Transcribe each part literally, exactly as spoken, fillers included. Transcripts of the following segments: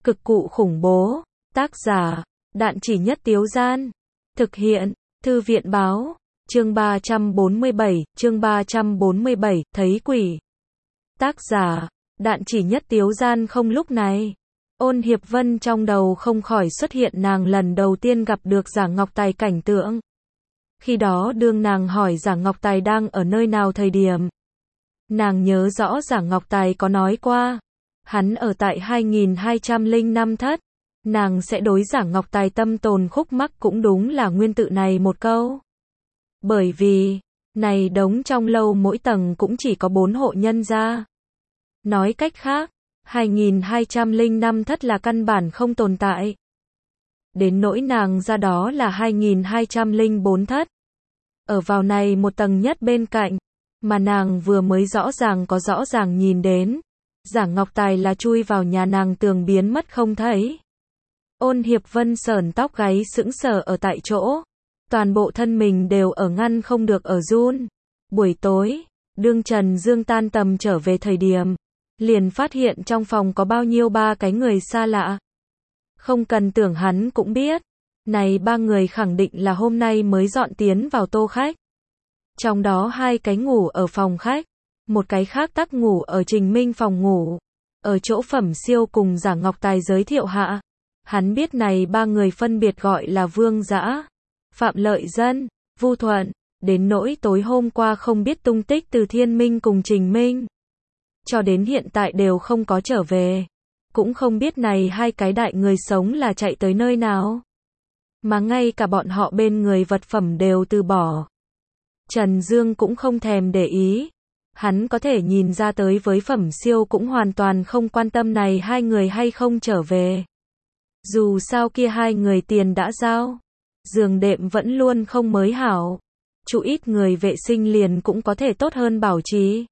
Cực cụ khủng bố. Tác giả, Đạn Chỉ Nhất Tiếu Gian. Thực hiện, Thư viện Báo. Chương ba trăm bốn mươi bảy, chương ba trăm bốn mươi bảy, thấy quỷ. Tác giả, Đạn Chỉ Nhất Tiếu Gian. Không lúc này, Ôn Hiệp Vân trong đầu không khỏi xuất hiện nàng lần đầu tiên gặp được Giả Ngọc Tài cảnh tượng. Khi đó đương nàng hỏi Giả Ngọc Tài đang ở nơi nào thời điểm. Nàng nhớ rõ Giả Ngọc Tài có nói qua, hắn ở tại hai nghìn hai trăm lẻ năm thất. Nàng sẽ đối Giả Ngọc Tài tâm tồn khúc mắc cũng đúng là nguyên tự này một câu. Bởi vì, này đống trong lâu mỗi tầng cũng chỉ có bốn hộ nhân gia. Nói cách khác, hai nghìn hai trăm lẻ năm thất là căn bản không tồn tại. Đến nỗi nàng ra đó là hai nghìn hai trăm lẻ bốn thất. Ở vào này một tầng nhất bên cạnh, mà nàng vừa mới rõ ràng có rõ ràng nhìn đến. Giả Ngọc Tài là chui vào nhà nàng tường biến mất không thấy. Ôn Hiệp Vân sởn tóc gáy sững sờ ở tại chỗ. Toàn bộ thân mình đều ở ngăn không được ở run. Buổi tối, đương Trần Dương tan tầm trở về thời điểm, liền phát hiện trong phòng có bao nhiêu ba cái người xa lạ. Không cần tưởng hắn cũng biết, này ba người khẳng định là hôm nay mới dọn tiến vào tô khách. Trong đó hai cái ngủ ở phòng khách, một cái khác tắc ngủ ở Trình Minh phòng ngủ. Ở chỗ Phẩm Siêu cùng Giả Ngọc Tài giới thiệu hạ, hắn biết này ba người phân biệt gọi là Vương Dã, Phạm Lợi Dân, Vu Thuận. Đến nỗi tối hôm qua không biết tung tích Từ Thiên Minh cùng Trình Minh, cho đến hiện tại đều không có trở về. Cũng không biết này hai cái đại người sống là chạy tới nơi nào, mà ngay cả bọn họ bên người vật phẩm đều từ bỏ. Trần Dương cũng không thèm để ý. Hắn có thể nhìn ra tới với Phẩm Siêu cũng hoàn toàn không quan tâm này hai người hay không trở về. Dù sao kia hai người tiền đã giao, giường đệm vẫn luôn không mới hảo. Chú ít người vệ sinh liền cũng có thể tốt hơn bảo trì.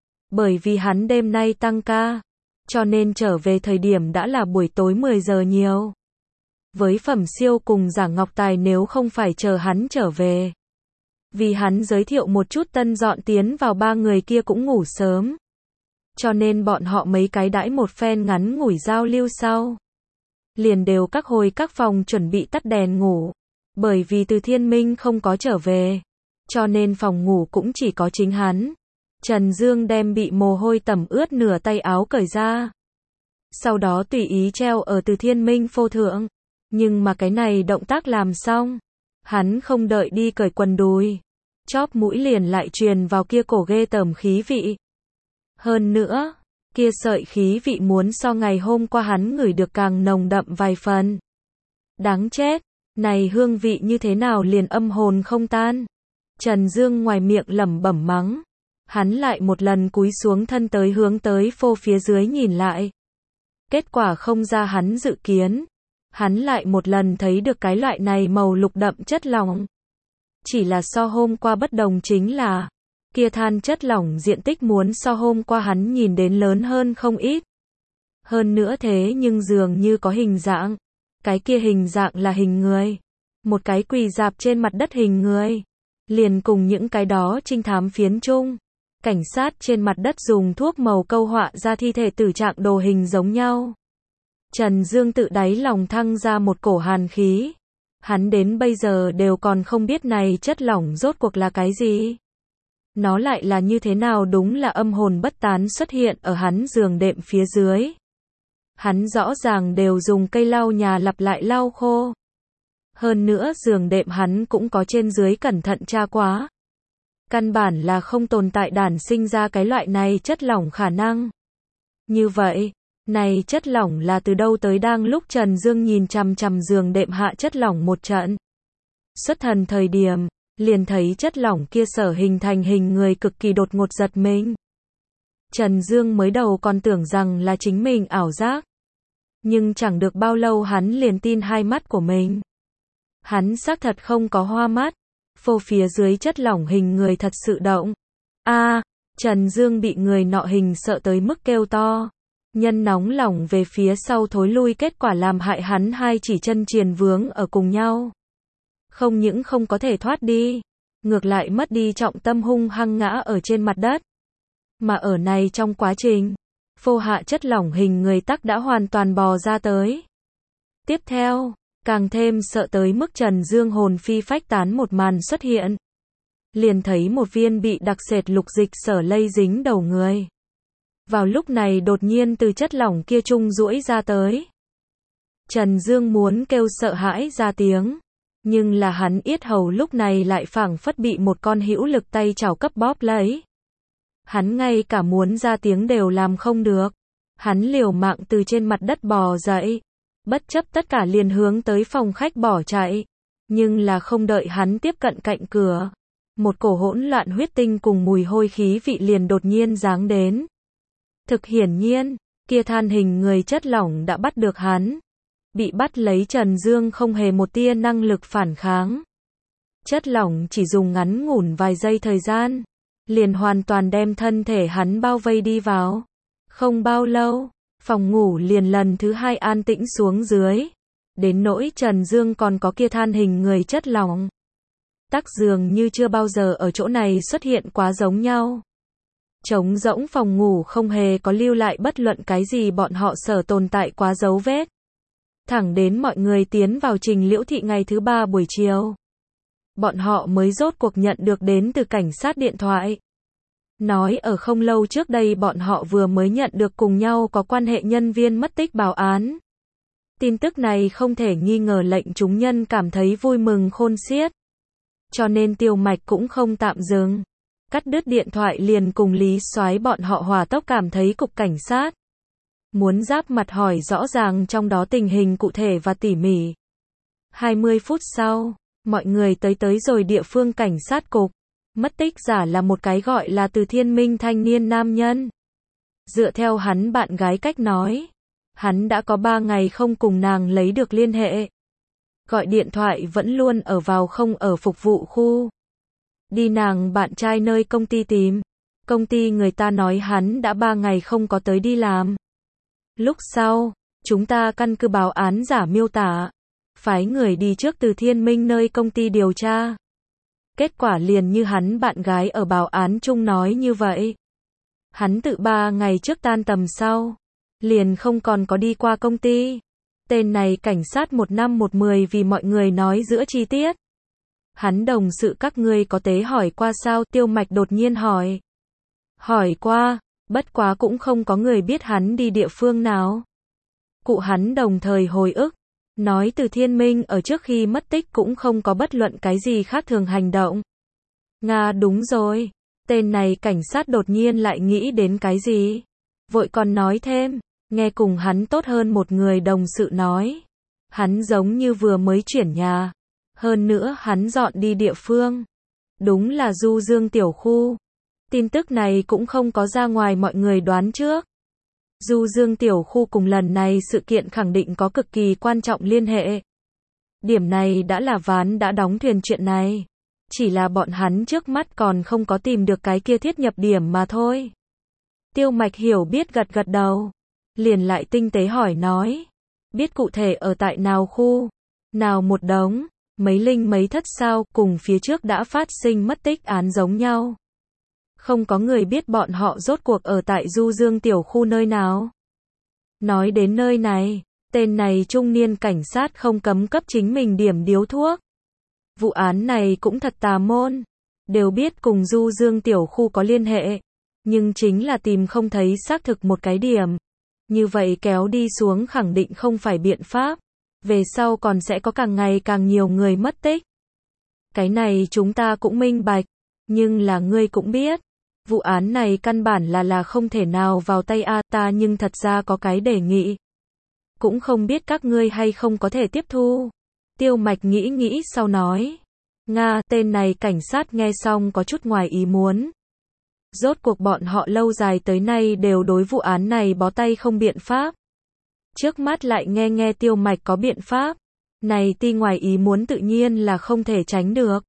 Bởi vì hắn đêm nay tăng ca, cho nên trở về thời điểm đã là buổi tối mười giờ nhiều. Với Phẩm Siêu cùng Giả Ngọc Tài nếu không phải chờ hắn trở về, vì hắn giới thiệu một chút tân dọn tiến vào ba người kia cũng ngủ sớm. Cho nên bọn họ mấy cái đãi một phen ngắn ngủi giao lưu sau, liền đều các hồi các phòng chuẩn bị tắt đèn ngủ. Bởi vì Từ Thiên Minh không có trở về, cho nên phòng ngủ cũng chỉ có chính hắn. Trần Dương đem bị mồ hôi tẩm ướt nửa tay áo cởi ra, sau đó tùy ý treo ở Từ Thiên Minh phô thượng. Nhưng mà cái này động tác làm xong, hắn không đợi đi cởi quần đùi, chóp mũi liền lại truyền vào kia cổ ghê tởm khí vị. Hơn nữa, kia sợi khí vị muốn so ngày hôm qua hắn ngửi được càng nồng đậm vài phần. Đáng chết, này hương vị như thế nào liền âm hồn không tan. Trần Dương ngoài miệng lẩm bẩm mắng, hắn lại một lần cúi xuống thân tới hướng tới phô phía dưới nhìn lại. Kết quả không ra hắn dự kiến. Hắn lại một lần thấy được cái loại này màu lục đậm chất lỏng. Chỉ là so hôm qua bất đồng chính là, kia than chất lỏng diện tích muốn so hôm qua hắn nhìn đến lớn hơn không ít. Hơn nữa thế nhưng dường như có hình dạng. Cái kia hình dạng là hình người. Một cái quỳ dạp trên mặt đất hình người. Liền cùng những cái đó trinh thám phiến chung, cảnh sát trên mặt đất dùng thuốc màu câu họa ra thi thể tử trạng đồ hình giống nhau. Trần Dương tự đáy lòng thăng ra một cổ hàn khí. Hắn đến bây giờ đều còn không biết này chất lỏng rốt cuộc là cái gì. Nó lại là như thế nào, đúng là âm hồn bất tán xuất hiện ở hắn giường đệm phía dưới. Hắn rõ ràng đều dùng cây lau nhà lặp lại lau khô. Hơn nữa giường đệm hắn cũng có trên dưới cẩn thận tra quá. Căn bản là không tồn tại đản sinh ra cái loại này chất lỏng khả năng. Như vậy, này chất lỏng là từ đâu tới? Đang lúc Trần Dương nhìn chằm chằm giường đệm hạ chất lỏng một trận. Xuất thần thời điểm, liền thấy chất lỏng kia sở hình thành hình người cực kỳ đột ngột giật mình. Trần Dương mới đầu còn tưởng rằng là chính mình ảo giác. Nhưng chẳng được bao lâu hắn liền tin hai mắt của mình. Hắn xác thật không có hoa mắt. Phô phía dưới chất lỏng hình người thật sự động. A, à, Trần Dương bị người nọ hình sợ tới mức kêu to. Nhân nóng lòng về phía sau thối lui, kết quả làm hại hắn hai chỉ chân triền vướng ở cùng nhau. Không những không có thể thoát đi, ngược lại mất đi trọng tâm hung hăng ngã ở trên mặt đất. Mà ở này trong quá trình, phô hạ chất lỏng hình người tắc đã hoàn toàn bò ra tới. Tiếp theo, càng thêm sợ tới mức Trần Dương hồn phi phách tán một màn xuất hiện. Liền thấy một viên bị đặc sệt lục dịch sở lây dính đầu người. Vào lúc này đột nhiên từ chất lỏng kia trung duỗi ra tới. Trần Dương muốn kêu sợ hãi ra tiếng, nhưng là hắn yết hầu lúc này lại phảng phất bị một con hữu lực tay chảo cấp bóp lấy. Hắn ngay cả muốn ra tiếng đều làm không được. Hắn liều mạng từ trên mặt đất bò dậy, bất chấp tất cả liền hướng tới phòng khách bỏ chạy. Nhưng là không đợi hắn tiếp cận cạnh cửa, một cổ hỗn loạn huyết tinh cùng mùi hôi khí vị liền đột nhiên giáng đến. Thực hiển nhiên, kia than hình người chất lỏng đã bắt được hắn. Bị bắt lấy Trần Dương không hề một tia năng lực phản kháng. Chất lỏng chỉ dùng ngắn ngủn vài giây thời gian, liền hoàn toàn đem thân thể hắn bao vây đi vào. Không bao lâu, phòng ngủ liền lần thứ hai an tĩnh xuống dưới. Đến nỗi Trần Dương còn có kia than hình người chất lỏng. Tắc dường như chưa bao giờ ở chỗ này xuất hiện quá giống nhau. Trống rỗng phòng ngủ không hề có lưu lại bất luận cái gì bọn họ sở tồn tại quá dấu vết. Thẳng đến mọi người tiến vào Trình Liễu Thị ngày thứ ba buổi chiều. Bọn họ mới rốt cuộc nhận được đến từ cảnh sát điện thoại. Nói ở không lâu trước đây bọn họ vừa mới nhận được cùng nhau có quan hệ nhân viên mất tích báo án. Tin tức này không thể nghi ngờ lệnh chúng nhân cảm thấy vui mừng khôn xiết. Cho nên Tiêu Mạch cũng không tạm dừng. Cắt đứt điện thoại liền cùng Lý Soái bọn họ hỏa tốc cảm thấy cục cảnh sát. Muốn giáp mặt hỏi rõ ràng trong đó tình hình cụ thể và tỉ mỉ. hai mươi phút sau, mọi người tới tới rồi địa phương cảnh sát cục. Mất tích giả là một cái gọi là Từ Thiên Minh thanh niên nam nhân. Dựa theo hắn bạn gái cách nói, hắn đã có ba ngày không cùng nàng lấy được liên hệ. Gọi điện thoại vẫn luôn ở vào không ở phục vụ khu. Đi nàng bạn trai nơi công ty tìm. Công ty người ta nói hắn đã ba ngày không có tới đi làm. Lúc sau, chúng ta căn cứ báo án giả miêu tả, phái người đi trước Từ Thiên Minh nơi công ty điều tra. Kết quả liền như hắn bạn gái ở báo án chung nói như vậy. Hắn tự ba ngày trước tan tầm sau, liền không còn có đi qua công ty. Tên này cảnh sát một năm một mười vì mọi người nói giữa chi tiết. Hắn đồng sự các ngươi có tế hỏi qua sao? Tiêu Mạch đột nhiên hỏi. Hỏi qua, bất quá cũng không có người biết hắn đi địa phương nào. Cụ hắn đồng thời hồi ức, nói Từ Thiên Minh ở trước khi mất tích cũng không có bất luận cái gì khác thường hành động. Nga đúng rồi, tên này cảnh sát đột nhiên lại nghĩ đến cái gì. Vội còn nói thêm, nghe cùng hắn tốt hơn một người đồng sự nói. Hắn giống như vừa mới chuyển nhà. Hơn nữa hắn dọn đi địa phương. Đúng là Du Dương tiểu khu. Tin tức này cũng không có ra ngoài mọi người đoán trước. Du Dương tiểu khu cùng lần này sự kiện khẳng định có cực kỳ quan trọng liên hệ. Điểm này đã là ván đã đóng thuyền chuyện này. Chỉ là bọn hắn trước mắt còn không có tìm được cái kia thiết nhập điểm mà thôi. Tiêu Mạch hiểu biết gật gật đầu. Liền lại tinh tế hỏi nói. Biết cụ thể ở tại nào khu, nào một đống, mấy linh mấy thất sao, cùng phía trước đã phát sinh mất tích án giống nhau. Không có người biết bọn họ rốt cuộc ở tại Du Dương tiểu khu nơi nào. Nói đến nơi này, tên này trung niên cảnh sát không cấm cấp chính mình điểm điếu thuốc. Vụ án này cũng thật tà môn. Đều biết cùng Du Dương tiểu khu có liên hệ. Nhưng chính là tìm không thấy xác thực một cái điểm. Như vậy kéo đi xuống khẳng định không phải biện pháp. Về sau còn sẽ có càng ngày càng nhiều người mất tích. Cái này chúng ta cũng minh bạch. Nhưng là ngươi cũng biết. Vụ án này căn bản là là không thể nào vào tay a ta nhưng thật ra có cái đề nghị. Cũng không biết các ngươi hay không có thể tiếp thu. Tiêu Mạch nghĩ nghĩ sau nói. Nga, tên này cảnh sát nghe xong có chút ngoài ý muốn. Rốt cuộc bọn họ lâu dài tới nay đều đối vụ án này bó tay không biện pháp. Trước mắt lại nghe nghe Tiêu Mạch có biện pháp. Này ti ngoài ý muốn tự nhiên là không thể tránh được.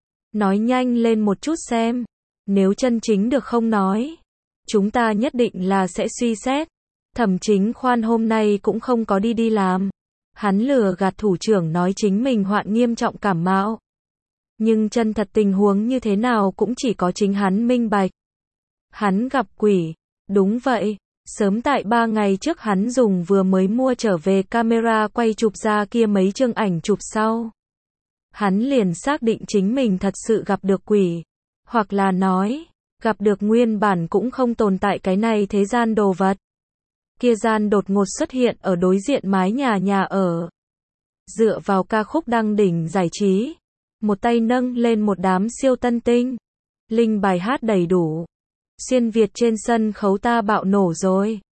Nói nhanh lên một chút xem. Nếu chân chính được không nói. Chúng ta nhất định là sẽ suy xét. Thẩm Chính Khoan hôm nay cũng không có đi đi làm. Hắn lừa gạt thủ trưởng nói chính mình hoạn nghiêm trọng cảm mạo. Nhưng chân thật tình huống như thế nào cũng chỉ có chính hắn minh bạch. Hắn gặp quỷ. Đúng vậy. Sớm tại ba ngày trước hắn dùng vừa mới mua trở về camera quay chụp ra kia mấy chương ảnh chụp sau. Hắn liền xác định chính mình thật sự gặp được quỷ. Hoặc là nói, gặp được nguyên bản cũng không tồn tại cái này thế gian đồ vật. Kia gian đột ngột xuất hiện ở đối diện mái nhà nhà ở. Dựa vào ca khúc đăng đỉnh giải trí. Một tay nâng lên một đám siêu tân tinh. Linh bài hát đầy đủ. Xuyên Việt trên sân khấu ta bạo nổ rồi.